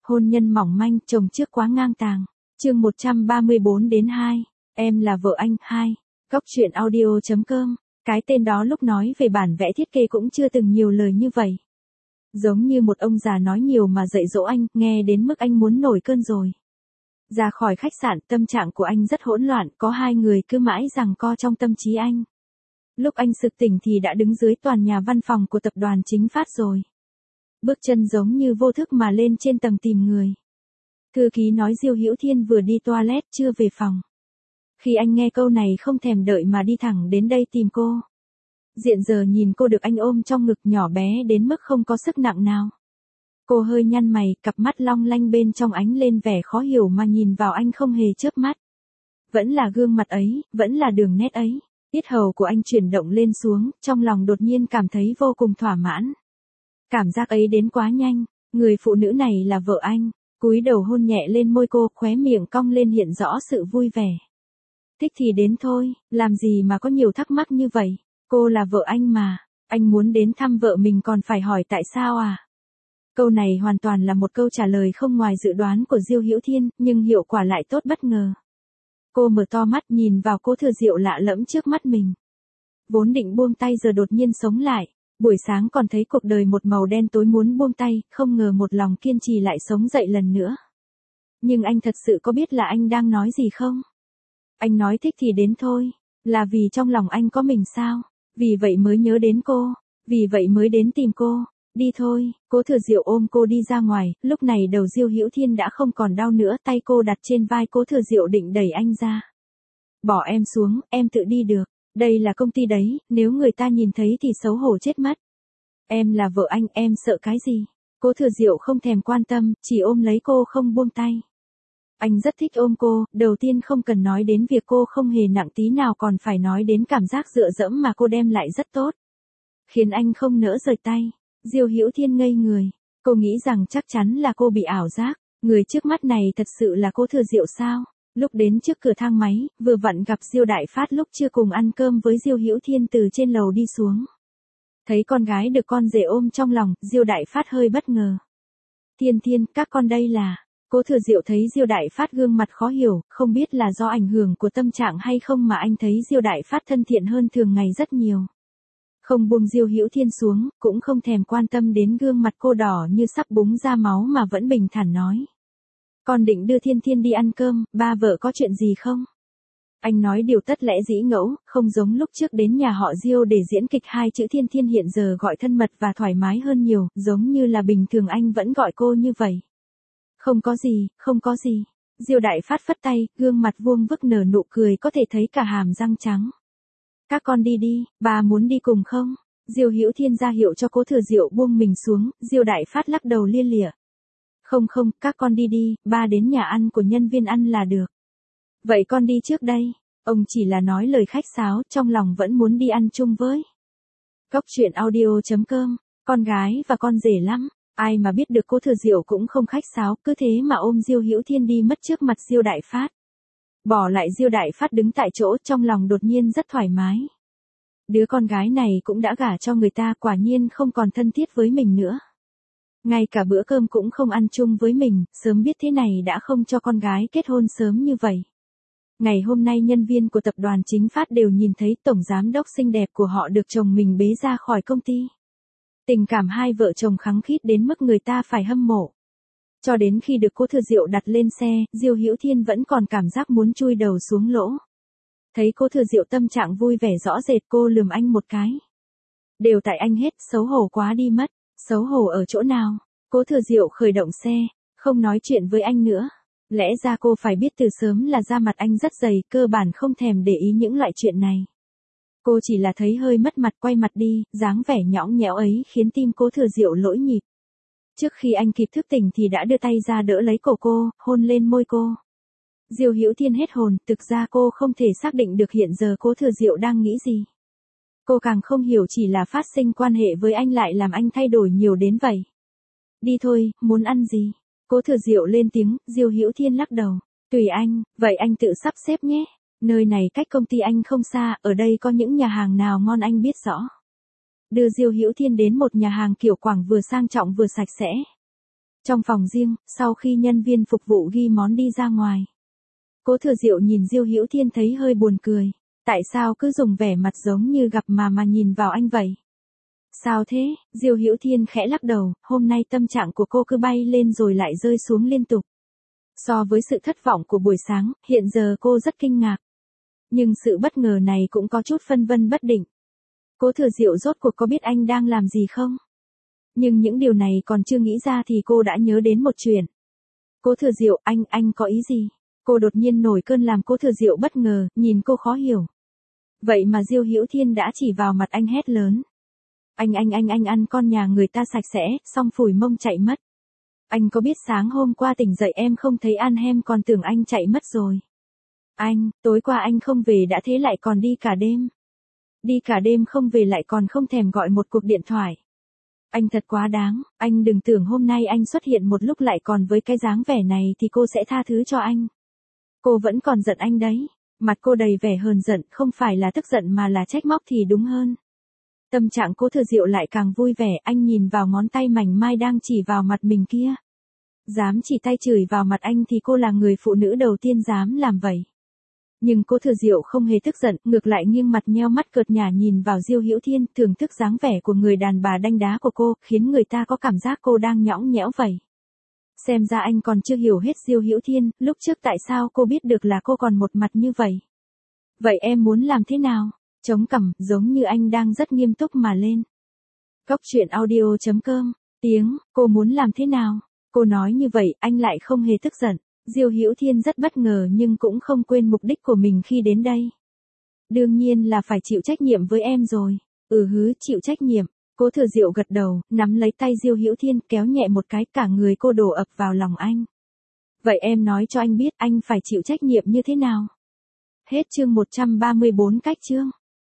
Hôn nhân mỏng manh, chồng trước quá ngang tàng. Chương 134-2, em là vợ anh, 2. Góc truyện audio.com. Cái tên đó lúc nói về bản vẽ thiết kế cũng chưa từng nhiều lời như vậy. Giống như một ông già nói nhiều mà dạy dỗ anh, nghe đến mức anh muốn nổi cơn rồi. Ra khỏi khách sạn, tâm trạng của anh rất hỗn loạn, có hai người cứ mãi giằng co trong tâm trí anh. Lúc anh sực tỉnh thì đã đứng dưới tòa nhà văn phòng của tập đoàn Chính Phát rồi. Bước chân giống như vô thức mà lên trên tầng tìm người. Thư ký nói Diêu Hữu Thiên vừa đi toilet chưa về phòng. Khi anh nghe câu này không thèm đợi mà đi thẳng đến đây tìm cô. Hiện giờ nhìn cô được anh ôm trong ngực nhỏ bé đến mức không có sức nặng nào. Cô hơi nhăn mày, cặp mắt long lanh bên trong ánh lên vẻ khó hiểu mà nhìn vào anh không hề chớp mắt. Vẫn là gương mặt ấy, vẫn là đường nét ấy. Yết hầu của anh chuyển động lên xuống, trong lòng đột nhiên cảm thấy vô cùng thỏa mãn. Cảm giác ấy đến quá nhanh, người phụ nữ này là vợ anh. Cúi đầu hôn nhẹ lên môi cô, khóe miệng cong lên hiện rõ sự vui vẻ. Thích thì đến thôi, làm gì mà có nhiều thắc mắc như vậy. Cô là vợ anh mà, anh muốn đến thăm vợ mình còn phải hỏi tại sao à? Câu này hoàn toàn là một câu trả lời không ngoài dự đoán của Diêu Hữu Thiên, nhưng hiệu quả lại tốt bất ngờ. Cô mở to mắt nhìn vào Cố Thừa Diệu lạ lẫm trước mắt mình. Vốn định buông tay giờ đột nhiên sống lại. Buổi sáng còn thấy cuộc đời một màu đen tối muốn buông tay, không ngờ một lòng kiên trì lại sống dậy lần nữa. Nhưng anh thật sự có biết là anh đang nói gì không? Anh nói thích thì đến thôi, là vì trong lòng anh có mình sao? Vì vậy mới nhớ đến cô, vì vậy mới đến tìm cô. Đi thôi, Cố Thừa Diệu ôm cô đi ra ngoài, lúc này đầu Diêu Hữu Thiên đã không còn đau nữa, tay cô đặt trên vai Cố Thừa Diệu định đẩy anh ra. Bỏ em xuống, em tự đi được. Đây là công ty đấy, nếu người ta nhìn thấy thì xấu hổ chết mất. Em là vợ anh, em sợ cái gì? Cố Thừa Diệu không thèm quan tâm, chỉ ôm lấy cô không buông tay. Anh rất thích ôm cô, đầu tiên không cần nói đến việc cô không hề nặng tí nào còn phải nói đến cảm giác dựa dẫm mà cô đem lại rất tốt. Khiến anh không nỡ rời tay. Diêu Hữu Thiên ngây người, cô nghĩ rằng chắc chắn là cô bị ảo giác, người trước mắt này thật sự là Cố Thừa Diệu sao? Lúc đến trước cửa thang máy, vừa vặn gặp Diêu Đại Phát lúc chưa cùng ăn cơm với Diêu Hữu Thiên từ trên lầu đi xuống. Thấy con gái được con rể ôm trong lòng, Diêu Đại Phát hơi bất ngờ. Thiên Thiên, các con đây là... Cố Thừa Diệu thấy Diêu Đại Phát gương mặt khó hiểu, không biết là do ảnh hưởng của tâm trạng hay không mà anh thấy Diêu Đại Phát thân thiện hơn thường ngày rất nhiều. Không buông Diêu Hữu Thiên xuống, cũng không thèm quan tâm đến gương mặt cô đỏ như sắp búng ra máu mà vẫn bình thản nói. Con định đưa Thiên Thiên đi ăn cơm, ba vợ có chuyện gì không? Anh nói điều tất lẽ dĩ ngẫu, không giống lúc trước đến nhà họ Diêu để diễn kịch hai chữ Thiên Thiên hiện giờ gọi thân mật và thoải mái hơn nhiều, giống như là bình thường anh vẫn gọi cô như vậy. Không có gì, không có gì. Diêu Đại Phát phất tay, gương mặt vuông vức nở nụ cười có thể thấy cả hàm răng trắng. Các con đi đi, bà muốn đi cùng không? Diêu Hữu Thiên ra hiệu cho Cố Thừa Diệu buông mình xuống, Diêu Đại Phát lắc đầu lia lịa. Không không, các con đi đi, ba đến nhà ăn của nhân viên ăn là được. Vậy con đi trước đây. Ông chỉ là nói lời khách sáo, trong lòng vẫn muốn đi ăn chung với. Góc truyện audio.com, con gái và con rể lắm. Ai mà biết được Cố Thừa Diệu cũng không khách sáo, cứ thế mà ôm Diêu Hữu Thiên đi mất trước mặt Diêu Đại Phát. Bỏ lại Diêu Đại Phát đứng tại chỗ, trong lòng đột nhiên rất thoải mái. Đứa con gái này cũng đã gả cho người ta, quả nhiên không còn thân thiết với mình nữa. Ngay cả bữa cơm cũng không ăn chung với mình, sớm biết thế này đã không cho con gái kết hôn sớm như vậy. Ngày hôm nay nhân viên của tập đoàn Chính Phát đều nhìn thấy tổng giám đốc xinh đẹp của họ được chồng mình bế ra khỏi công ty. Tình cảm hai vợ chồng khăng khít đến mức người ta phải hâm mộ. Cho đến khi được Cố Thừa Diệu đặt lên xe, Diêu Hữu Thiên vẫn còn cảm giác muốn chui đầu xuống lỗ. Thấy Cố Thừa Diệu tâm trạng vui vẻ rõ rệt, cô lườm anh một cái. Đều tại anh hết, xấu hổ quá đi mất. Xấu hổ ở chỗ nào? Cố Thừa Diệu khởi động xe, không nói chuyện với anh nữa. Lẽ ra cô phải biết từ sớm là da mặt anh rất dày, cơ bản không thèm để ý những loại chuyện này. Cô chỉ là thấy hơi mất mặt quay mặt đi, dáng vẻ nhõng nhẽo ấy khiến tim Cố Thừa Diệu lỗi nhịp. Trước khi anh kịp thức tỉnh thì đã đưa tay ra đỡ lấy cổ cô, hôn lên môi cô. Diêu Hữu Thiên hết hồn, thực ra cô không thể xác định được hiện giờ Cố Thừa Diệu đang nghĩ gì. Cô càng không hiểu chỉ là phát sinh quan hệ với anh lại làm anh thay đổi nhiều đến vậy. Đi thôi, muốn ăn gì? Cố Thừa Diệu lên tiếng, Diêu Hữu Thiên lắc đầu. Tùy anh, vậy anh tự sắp xếp nhé. Nơi này cách công ty anh không xa, ở đây có những nhà hàng nào ngon anh biết rõ. Đưa Diêu Hữu Thiên đến một nhà hàng kiểu Quảng vừa sang trọng vừa sạch sẽ. Trong phòng riêng, sau khi nhân viên phục vụ ghi món đi ra ngoài. Cố Thừa Diệu nhìn Diêu Hữu Thiên thấy hơi buồn cười. Tại sao cứ dùng vẻ mặt giống như gặp mà nhìn vào anh vậy? Sao thế? Diêu Hữu Thiên khẽ lắc đầu, hôm nay tâm trạng của cô cứ bay lên rồi lại rơi xuống liên tục. So với sự thất vọng của buổi sáng, hiện giờ cô rất kinh ngạc. Nhưng sự bất ngờ này cũng có chút phân vân bất định. Cố Thừa Diệu rốt cuộc có biết anh đang làm gì không? Nhưng những điều này còn chưa nghĩ ra thì cô đã nhớ đến một chuyện. Cố Thừa Diệu, anh có ý gì? Cô đột nhiên nổi cơn làm Cố Thừa Diệu bất ngờ, nhìn cô khó hiểu. Vậy mà Diêu Hữu Thiên đã chỉ vào mặt anh hét lớn. Anh ăn con nhà người ta sạch sẽ, xong phủi mông chạy mất. Anh có biết sáng hôm qua tỉnh dậy em không thấy ăn hem còn tưởng anh chạy mất rồi. Anh, tối qua anh không về đã thế lại còn đi cả đêm. Đi cả đêm không về lại còn không thèm gọi một cuộc điện thoại. Anh thật quá đáng, anh đừng tưởng hôm nay anh xuất hiện một lúc lại còn với cái dáng vẻ này thì cô sẽ tha thứ cho anh. Cô vẫn còn giận anh đấy. Mặt cô đầy vẻ hờn giận, không phải là tức giận mà là trách móc thì đúng hơn. Tâm trạng Cố Thừa Diệu lại càng vui vẻ, anh nhìn vào ngón tay mảnh mai đang chỉ vào mặt mình kia. Dám chỉ tay chửi vào mặt anh thì cô là người phụ nữ đầu tiên dám làm vậy. Nhưng Cố Thừa Diệu không hề tức giận, ngược lại nghiêng mặt nheo mắt cợt nhả nhìn vào Diêu Hữu Thiên, thưởng thức dáng vẻ của người đàn bà đanh đá của cô, khiến người ta có cảm giác cô đang nhõng nhẽo vậy. Xem ra anh còn chưa hiểu hết Diêu Hữu Thiên, lúc trước tại sao cô biết được là cô còn một mặt như vậy. Vậy em muốn làm thế nào? Chống cằm, giống như anh đang rất nghiêm túc mà lên. Cóc truyện audio.com, tiếng, cô muốn làm thế nào? Cô nói như vậy, anh lại không hề tức giận. Diêu Hữu Thiên rất bất ngờ nhưng cũng không quên mục đích của mình khi đến đây. Đương nhiên là phải chịu trách nhiệm với em rồi. Chịu trách nhiệm. Cố Thừa Diệu gật đầu, nắm lấy tay Diêu Hữu Thiên kéo nhẹ một cái, cả người cô đổ ập vào lòng anh. Vậy em nói cho anh biết anh phải chịu trách nhiệm như thế nào? Hết chương 134 cách chương.